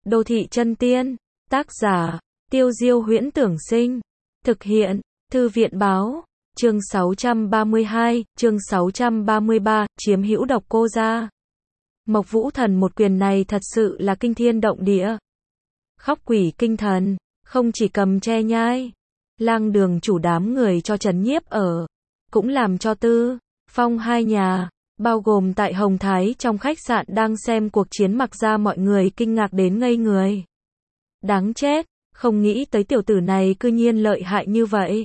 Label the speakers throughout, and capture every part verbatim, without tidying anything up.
Speaker 1: Đô thị chân tiên, tác giả, Tiêu Diêu Huyễn Tưởng Sinh, thực hiện, Thư viện Báo, chương sáu trăm ba mươi hai, chương sáu trăm ba mươi ba, chiếm hữu Độc Cô gia. Mộc Vũ Thần một quyền này thật sự là kinh thiên động địa. Khóc quỷ kinh thần, không chỉ cầm che nhai, Lang Đường chủ đám người cho trấn nhiếp ở, cũng làm cho Tư, Phong hai nhà, bao gồm tại Hồng Thái trong khách sạn đang xem cuộc chiến mặc ra mọi người kinh ngạc đến ngây người. Đáng chết, không nghĩ tới tiểu tử này cư nhiên lợi hại như vậy.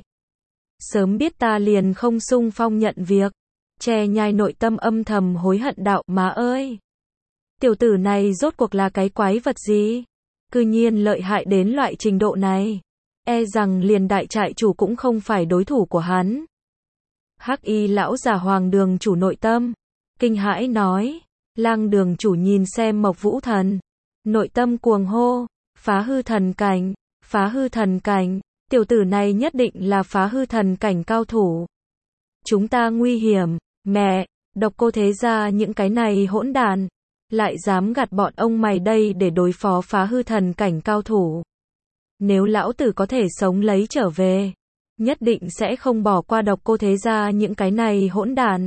Speaker 1: Sớm biết ta liền không xung phong nhận việc. Che nhai nội tâm âm thầm hối hận đạo, má ơi. Tiểu tử này rốt cuộc là cái quái vật gì? Cư nhiên lợi hại đến loại trình độ này. E rằng liền đại trại chủ cũng không phải đối thủ của hắn. Hắc y lão già Hoàng Đường chủ nội tâm kinh hãi nói. Lang Đường chủ nhìn xem Mộc Vũ Thần, nội tâm cuồng hô, phá hư thần cảnh, phá hư thần cảnh, tiểu tử này nhất định là phá hư thần cảnh cao thủ. Chúng ta nguy hiểm, mẹ, Độc Cô thế gia những cái này hỗn đàn, lại dám gạt bọn ông mày đây để đối phó phá hư thần cảnh cao thủ. Nếu lão tử có thể sống lấy trở về, nhất định sẽ không bỏ qua Độc Cô thế gia những cái này hỗn đàn.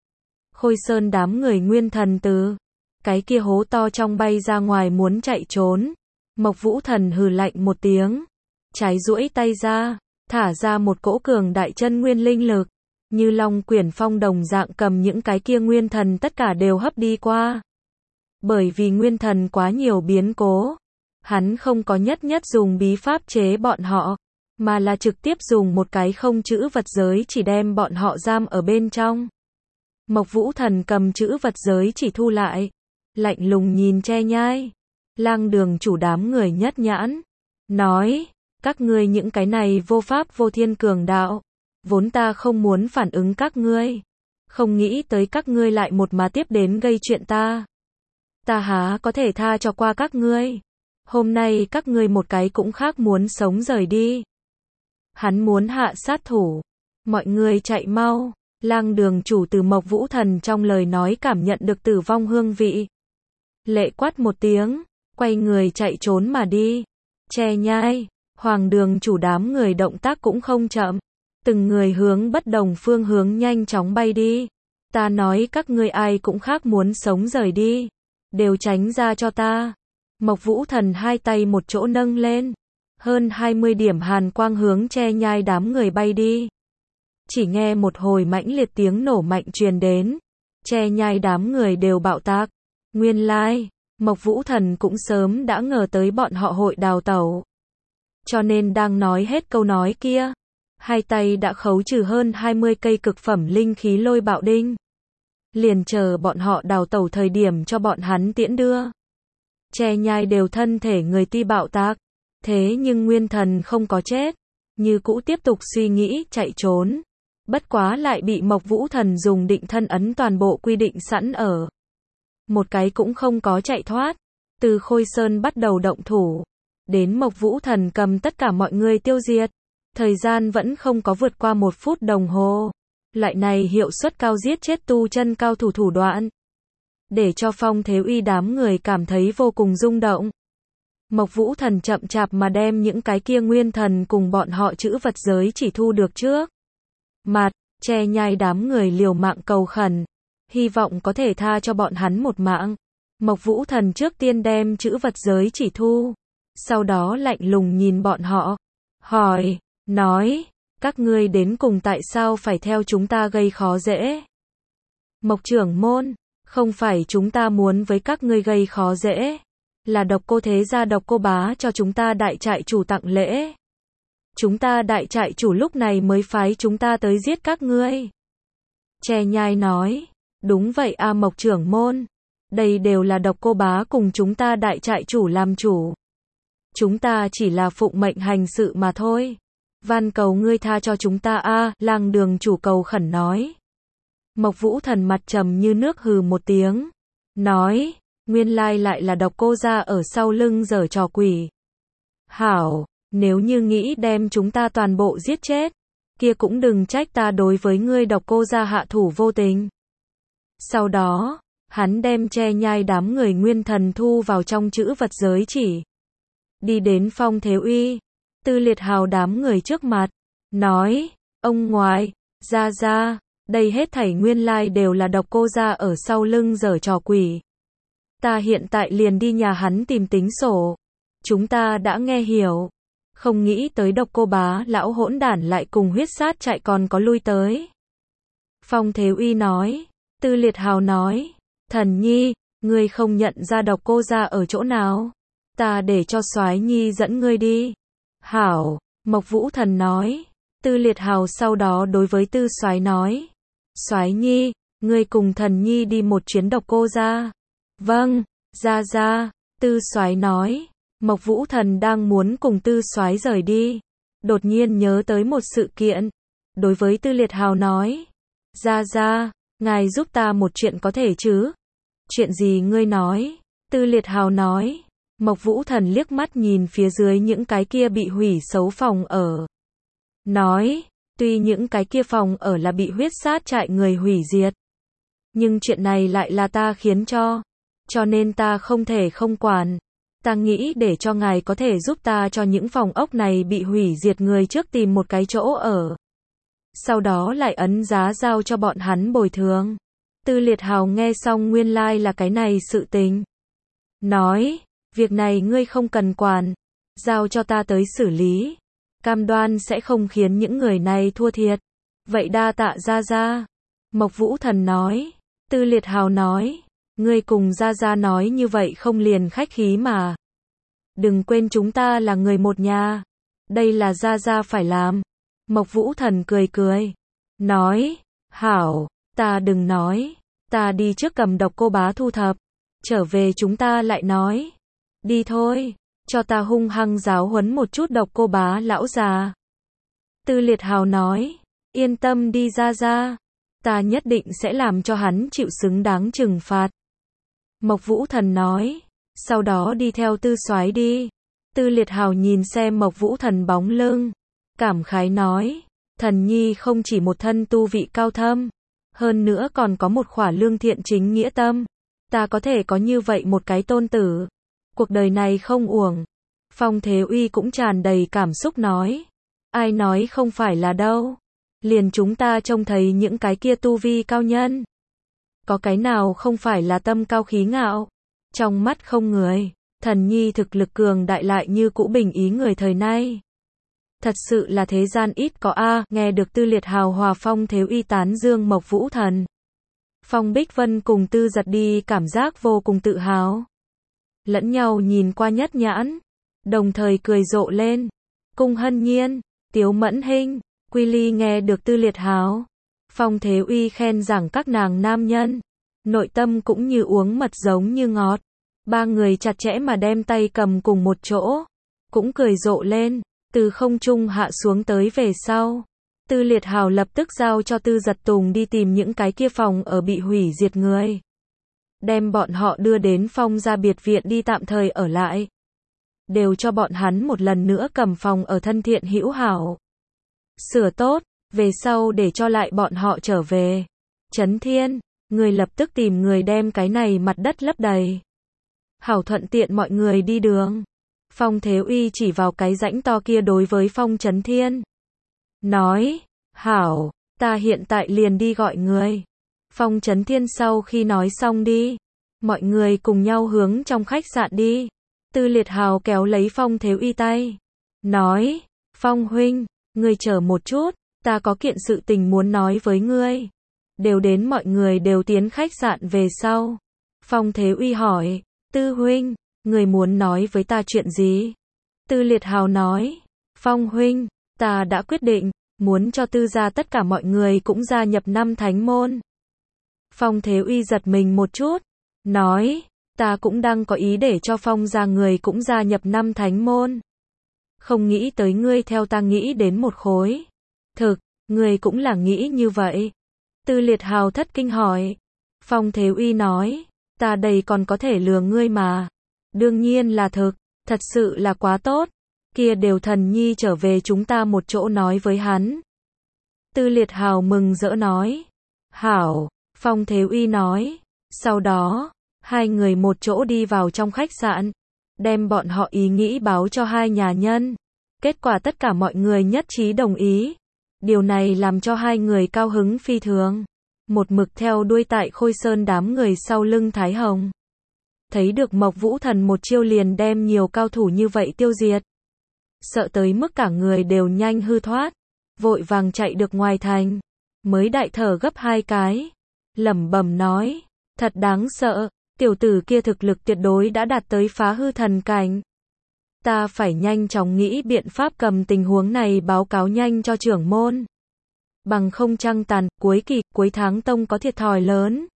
Speaker 1: Khôi Sơn đám người nguyên thần từ cái kia hố to trong bay ra ngoài muốn chạy trốn. Mộc Vũ Thần hừ lạnh một tiếng, trái duỗi tay ra, thả ra một cỗ cường đại chân nguyên linh lực, như long quyển phong đồng dạng cầm những cái kia nguyên thần tất cả đều hấp đi qua. Bởi vì nguyên thần quá nhiều biến cố, hắn không có nhất nhất dùng bí pháp chế bọn họ, mà là trực tiếp dùng một cái không chữ vật giới chỉ đem bọn họ giam ở bên trong. Mộc Vũ Thần cầm chữ vật giới chỉ thu lại, lạnh lùng nhìn Che Nhai, Lang Đường chủ đám người nhất nhãn, nói, các ngươi những cái này vô pháp vô thiên cường đạo, vốn ta không muốn phản ứng các ngươi, không nghĩ tới các ngươi lại một mà tiếp đến gây chuyện ta. Ta há có thể tha cho qua các ngươi, hôm nay các ngươi một cái cũng khác muốn sống rời đi. Hắn muốn hạ sát thủ, mọi người chạy mau. Lang Đường chủ từ Mộc Vũ Thần trong lời nói cảm nhận được tử vong hương vị. Lệ quát một tiếng, quay người chạy trốn mà đi. Che Nhai, Hoàng Đường chủ đám người động tác cũng không chậm, từng người hướng bất đồng phương hướng nhanh chóng bay đi. Ta nói các ngươi ai cũng khác muốn sống rời đi, đều tránh ra cho ta. Mộc Vũ Thần hai tay một chỗ nâng lên, hơn hai mươi điểm hàn quang hướng Che Nhai đám người bay đi. Chỉ nghe một hồi mãnh liệt tiếng nổ mạnh truyền đến, Che Nhai đám người đều bạo tạc. Nguyên lai, like, Mộc Vũ Thần cũng sớm đã ngờ tới bọn họ hội đào tẩu. Cho nên đang nói hết câu nói kia, hai tay đã khấu trừ hơn hai mươi cây cực phẩm linh khí lôi bạo đinh. Liền chờ bọn họ đào tẩu thời điểm cho bọn hắn tiễn đưa. Che Nhai đều thân thể người ti bạo tạc, thế nhưng nguyên thần không có chết, như cũ tiếp tục suy nghĩ chạy trốn. Bất quá lại bị Mộc Vũ Thần dùng định thân ấn toàn bộ quy định sẵn ở. Một cái cũng không có chạy thoát. Từ Khôi Sơn bắt đầu động thủ, đến Mộc Vũ Thần cầm tất cả mọi người tiêu diệt. Thời gian vẫn không có vượt qua một phút đồng hồ. Loại này hiệu suất cao giết chết tu chân cao thủ thủ đoạn, để cho Phong Thế Uy đám người cảm thấy vô cùng rung động. Mộc Vũ Thần chậm chạp mà đem những cái kia nguyên thần cùng bọn họ chữ vật giới chỉ thu được trước. Mặt, Che Nhai đám người liều mạng cầu khẩn, hy vọng có thể tha cho bọn hắn một mạng. Mộc Vũ Thần trước tiên đem chữ vật giới chỉ thu, sau đó lạnh lùng nhìn bọn họ, hỏi, nói, các ngươi đến cùng tại sao phải theo chúng ta gây khó dễ? Mộc trưởng môn, không phải chúng ta muốn với các ngươi gây khó dễ, là Độc Cô thế gia Độc Cô bá cho chúng ta đại trại chủ tặng lễ. Chúng ta đại trại chủ lúc này mới phái chúng ta tới giết các ngươi. Che Nhai nói, đúng vậy a Mộc trưởng môn, đây đều là Độc Cô bá cùng chúng ta đại trại chủ làm chủ. Chúng ta chỉ là phụng mệnh hành sự mà thôi. Van cầu ngươi tha cho chúng ta a, Lang Đường chủ cầu khẩn nói. Mộc Vũ Thần mặt trầm như nước hừ một tiếng, nói, nguyên lai lại là Độc Cô gia ở sau lưng giở trò quỷ. Hảo, nếu như nghĩ đem chúng ta toàn bộ giết chết, kia cũng đừng trách ta đối với ngươi Độc Cô gia hạ thủ vô tình. Sau đó, Hắn đem che nhai đám người nguyên thần thu vào trong chữ vật giới chỉ. Đi đến Phong Thế Uy, Tư Liệt Hào đám người trước mặt, nói, ông ngoại, gia gia, đây hết thảy nguyên lai đều là Độc Cô gia ở sau lưng giở trò quỷ. Ta hiện tại liền đi nhà hắn tìm tính sổ. Chúng ta đã nghe hiểu. Không nghĩ tới Độc Cô bá lão hỗn đản lại cùng huyết sát chạy còn có lui tới. Phong Thế Uy nói, Tư Liệt Hào nói, Thần Nhi, ngươi không nhận ra Độc Cô gia ở chỗ nào? Ta để cho Soái Nhi dẫn ngươi đi. Hảo, Mộc Vũ Thần nói. Tư Liệt Hào sau đó đối với Tư Soái nói, Soái Nhi, ngươi cùng Thần Nhi đi một chuyến Độc Cô gia. Vâng, gia gia. Tư Soái nói. Mộc Vũ Thần đang muốn cùng Tư Soái rời đi, đột nhiên nhớ tới một sự kiện, đối với Tư Liệt Hào nói, gia gia, ngài giúp ta một chuyện có thể chứ? Chuyện gì ngươi nói? Tư Liệt Hào nói. Mộc Vũ Thần liếc mắt nhìn phía dưới những cái kia bị hủy xấu phòng ở, nói, tuy những cái kia phòng ở là bị huyết sát trại người hủy diệt, nhưng chuyện này lại là ta khiến cho, cho nên ta không thể không quản. Ta nghĩ để cho ngài có thể giúp ta cho những phòng ốc này bị hủy diệt người trước tìm một cái chỗ ở, sau đó lại ấn giá giao cho bọn hắn bồi thường. Tư Liệt Hào nghe xong nguyên lai là cái này sự tình, nói, việc này ngươi không cần quản, giao cho ta tới xử lý, cam đoan sẽ không khiến những người này thua thiệt. Vậy đa tạ gia gia. Mộc Vũ Thần nói. Tư Liệt Hào nói, ngươi cùng gia gia nói như vậy không liền khách khí mà. Đừng quên chúng ta là người một nhà, đây là gia gia phải làm. Mộc Vũ Thần cười cười, nói, hảo, ta đừng nói, ta đi trước cầm Độc Cô bá thu thập, trở về chúng ta lại nói. Đi thôi, cho ta hung hăng giáo huấn một chút Độc Cô bá lão già. Tư Liệt Hào nói, yên tâm đi gia gia, ta nhất định sẽ làm cho hắn chịu xứng đáng trừng phạt. Mộc Vũ Thần nói, sau đó đi theo Tư Soái đi. Tư Liệt Hào nhìn xem Mộc Vũ Thần bóng lưng, cảm khái nói, Thần Nhi không chỉ một thân tu vị cao thâm, hơn nữa còn có một khỏa lương thiện chính nghĩa tâm. Ta có thể có như vậy một cái tôn tử, cuộc đời này không uổng. Phong Thế Uy cũng tràn đầy cảm xúc nói, ai nói không phải là đâu, liền chúng ta trông thấy những cái kia tu vi cao nhân, có cái nào không phải là tâm cao khí ngạo, trong mắt không người. Thần Nhi thực lực cường đại lại như cũ bình ý người thời nay, thật sự là thế gian ít có a. Nghe được Tư Liệt Hào hòa Phong Thế Uy tán dương Mộc Vũ Thần, Phong Bích Vân cùng Tư Giật đi cảm giác vô cùng tự hào, lẫn nhau nhìn qua nhất nhãn, đồng thời cười rộ lên. Cung Hân Nhiên, Tiếu Mẫn Hinh, Quy Ly nghe được Tư Liệt Hào, Phong Thế Uy khen rằng các nàng nam nhân, nội tâm cũng như uống mật giống như ngọt. Ba người chặt chẽ mà đem tay cầm cùng một chỗ, cũng cười rộ lên. Từ không trung hạ xuống tới về sau, Tư Liệt Hào lập tức giao cho Tư Giật Tùng đi tìm những cái kia phòng ở bị hủy diệt người, đem bọn họ đưa đến Phong gia biệt viện đi tạm thời ở lại, đều cho bọn hắn một lần nữa cầm phòng ở thân thiện hữu hảo, sửa tốt, về sau để cho lại bọn họ trở về. Chấn Thiên, người lập tức tìm người đem cái này mặt đất lấp đầy, hảo thuận tiện mọi người đi đường. Phong Thế Uy chỉ vào cái rãnh to kia đối với Phong Chấn Thiên, nói, hảo, ta hiện tại liền đi gọi người. Phong Chấn Thiên sau khi nói xong đi, mọi người cùng nhau hướng trong khách sạn đi. Tư Liệt Hào kéo lấy Phong Thế Uy tay, nói, Phong huynh, ngươi chờ một chút, ta có kiện sự tình muốn nói với ngươi. Đều đến mọi người đều tiến khách sạn về sau, Phong Thế Uy hỏi, Tư huynh, người muốn nói với ta chuyện gì? Tư Liệt Hào nói, Phong huynh, ta đã quyết định, muốn cho Tư gia tất cả mọi người cũng gia nhập năm thánh môn. Phong Thế Uy giật mình một chút, nói, ta cũng đang có ý để cho Phong gia người cũng gia nhập năm thánh môn. Không nghĩ tới ngươi theo ta nghĩ đến một khối. Thực, ngươi cũng là nghĩ như vậy. Tư Liệt Hào thất kinh hỏi. Phong Thế Uy nói, ta đây còn có thể lừa ngươi mà. Đương nhiên là thực, thật sự là quá tốt. Kia đều Thần Nhi trở về chúng ta một chỗ nói với hắn. Tư Liệt Hào mừng rỡ nói. Hảo, Phong Thế Uy nói, Sau đó, hai người một chỗ đi vào trong khách sạn, đem bọn họ ý nghĩ báo cho hai nhà nhân. Kết quả tất cả mọi người nhất trí đồng ý. Điều này làm cho hai người cao hứng phi thường. Một mực theo đuôi tại Khôi Sơn đám người sau lưng Thái Hồng. Thấy được Mộc Vũ Thần một chiêu liền đem nhiều cao thủ như vậy tiêu diệt. Sợ tới mức cả người đều nhanh hư thoát. Vội vàng chạy được ngoài thành. Mới đại thở gấp hai cái. Lẩm bẩm nói. Thật đáng sợ. Tiểu tử kia thực lực tuyệt đối đã đạt tới phá hư thần cảnh. Ta phải nhanh chóng nghĩ biện pháp cầm tình huống này báo cáo nhanh cho trưởng môn. Bằng không trăng tàn, cuối kỳ, cuối tháng tông có thiệt thòi lớn.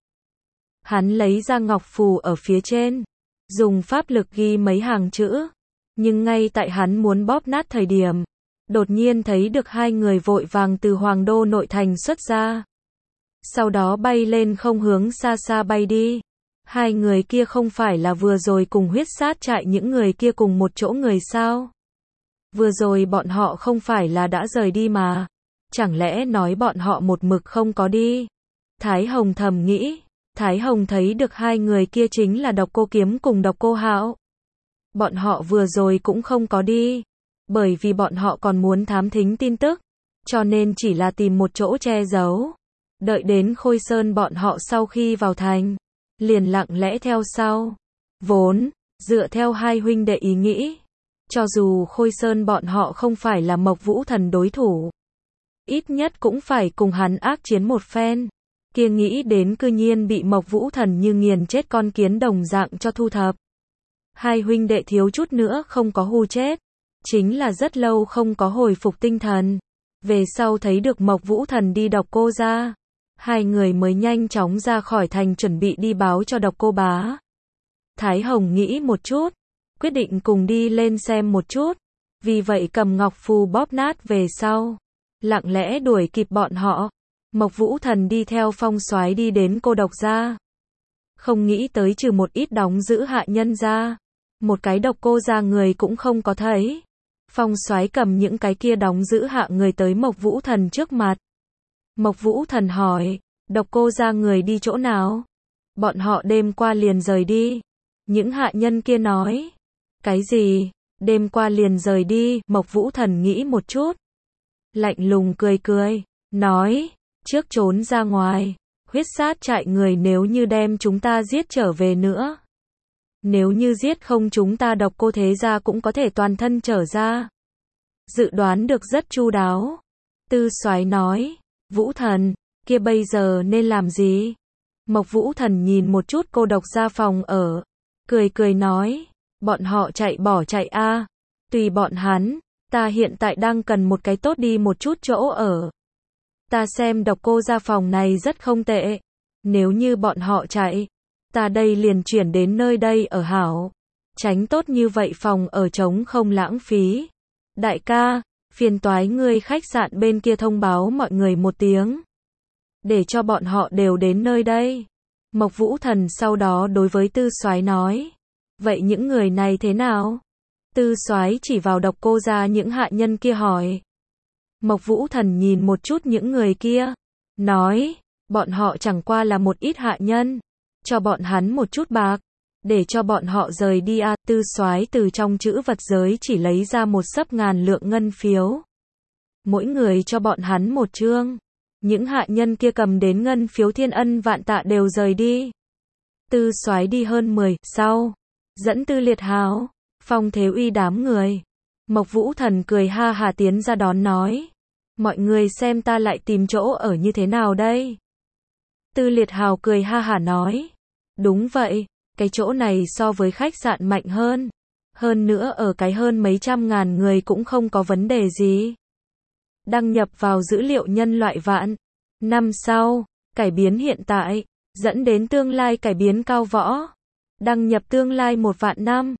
Speaker 1: Hắn lấy ra ngọc phù ở phía trên. Dùng pháp lực ghi mấy hàng chữ. Nhưng ngay tại hắn muốn bóp nát thời điểm. Đột nhiên thấy được hai người vội vàng từ Hoàng Đô nội thành xuất ra. Sau đó bay lên không hướng xa xa bay đi. Hai người kia không phải là vừa rồi cùng huyết sát trại những người kia cùng một chỗ người sao? Vừa rồi bọn họ không phải là đã rời đi mà. Chẳng lẽ nói bọn họ một mực không có đi? Thái Hồng thầm nghĩ. Thái Hồng thấy được hai người kia chính là Độc Cô Kiếm cùng Độc Cô Hạo. Bọn họ vừa rồi cũng không có đi. Bởi vì bọn họ còn muốn thám thính tin tức. Cho nên chỉ là tìm một chỗ che giấu. Đợi đến Khôi Sơn bọn họ sau khi vào thành. Liền lặng lẽ theo sau. Vốn, dựa theo hai huynh đệ ý nghĩ. Cho dù Khôi Sơn bọn họ không phải là Mộc Vũ Thần đối thủ. Ít nhất cũng phải cùng hắn ác chiến một phen. Kia nghĩ đến cư nhiên bị Mộc Vũ Thần như nghiền chết con kiến đồng dạng cho thu thập. Hai huynh đệ thiếu chút nữa không có hù chết. Chính là rất lâu không có hồi phục tinh thần. Về sau thấy được Mộc Vũ Thần đi Độc Cô ra. Hai người mới nhanh chóng ra khỏi thành chuẩn bị đi báo cho Độc Cô bá. Thái Hồng nghĩ một chút. Quyết định cùng đi lên xem một chút. Vì vậy cầm ngọc phù bóp nát về sau. Lặng lẽ đuổi kịp bọn họ. Mộc Vũ Thần đi theo Phong Soái đi đến Cô Độc gia. Không nghĩ tới trừ một ít đóng giữ hạ nhân ra. Một cái Độc Cô gia người cũng không có thấy. Phong Soái cầm những cái kia đóng giữ hạ người tới Mộc Vũ Thần trước mặt. Mộc Vũ Thần hỏi, Độc Cô gia người đi chỗ nào? Bọn họ đêm qua liền rời đi. Những hạ nhân kia nói. Cái gì? Đêm qua liền rời đi, Mộc Vũ Thần nghĩ một chút. Lạnh lùng cười cười, nói, trước trốn ra ngoài, huyết sát trại người nếu như đem chúng ta giết trở về nữa. Nếu như giết không chúng ta Độc Cô thế gia cũng có thể toàn thân trở ra. Dự đoán được rất chu đáo. Tư Soái nói, Vũ Thần, kia bây giờ nên làm gì? Mộc Vũ Thần nhìn một chút Cô Độc gia phòng ở, cười cười nói, bọn họ chạy bỏ chạy a, tùy bọn hắn, ta hiện tại đang cần một cái tốt đi một chút chỗ ở. Ta xem Độc Cô gia phòng này rất không tệ, nếu như bọn họ chạy, ta đây liền chuyển đến nơi đây ở hảo, tránh tốt như vậy phòng ở trống không lãng phí. Đại ca, phiền toái ngươi khách sạn bên kia thông báo mọi người một tiếng, để cho bọn họ đều đến nơi đây. Mộc Vũ Thần sau đó đối với Tư Soái nói, vậy những người này thế nào? Tư Soái chỉ vào Độc Cô gia những hạ nhân kia hỏi. Mộc Vũ Thần nhìn một chút những người kia, nói, bọn họ chẳng qua là một ít hạ nhân, cho bọn hắn một chút bạc, để cho bọn họ rời đi a. Tư Soái từ trong trữ vật giới chỉ lấy ra một xấp ngàn lượng ngân phiếu. Mỗi người cho bọn hắn một chương. Những hạ nhân kia cầm đến ngân phiếu thiên ân vạn tạ đều rời đi. Tư Soái đi hơn mười, sau, dẫn Tư Liệt Hào, Phong Thế Uy đám người. Mộc Vũ Thần cười ha hà tiến ra đón nói, mọi người xem ta lại tìm chỗ ở như thế nào đây? Tư Liệt Hào cười ha hà nói, đúng vậy, cái chỗ này so với khách sạn mạnh hơn. Hơn nữa ở cái hơn mấy trăm ngàn người cũng không có vấn đề gì. Đăng nhập vào dữ liệu nhân loại vạn năm sau, cải biến hiện tại, dẫn đến tương lai cải biến cao võ. Đăng nhập tương lai một vạn năm.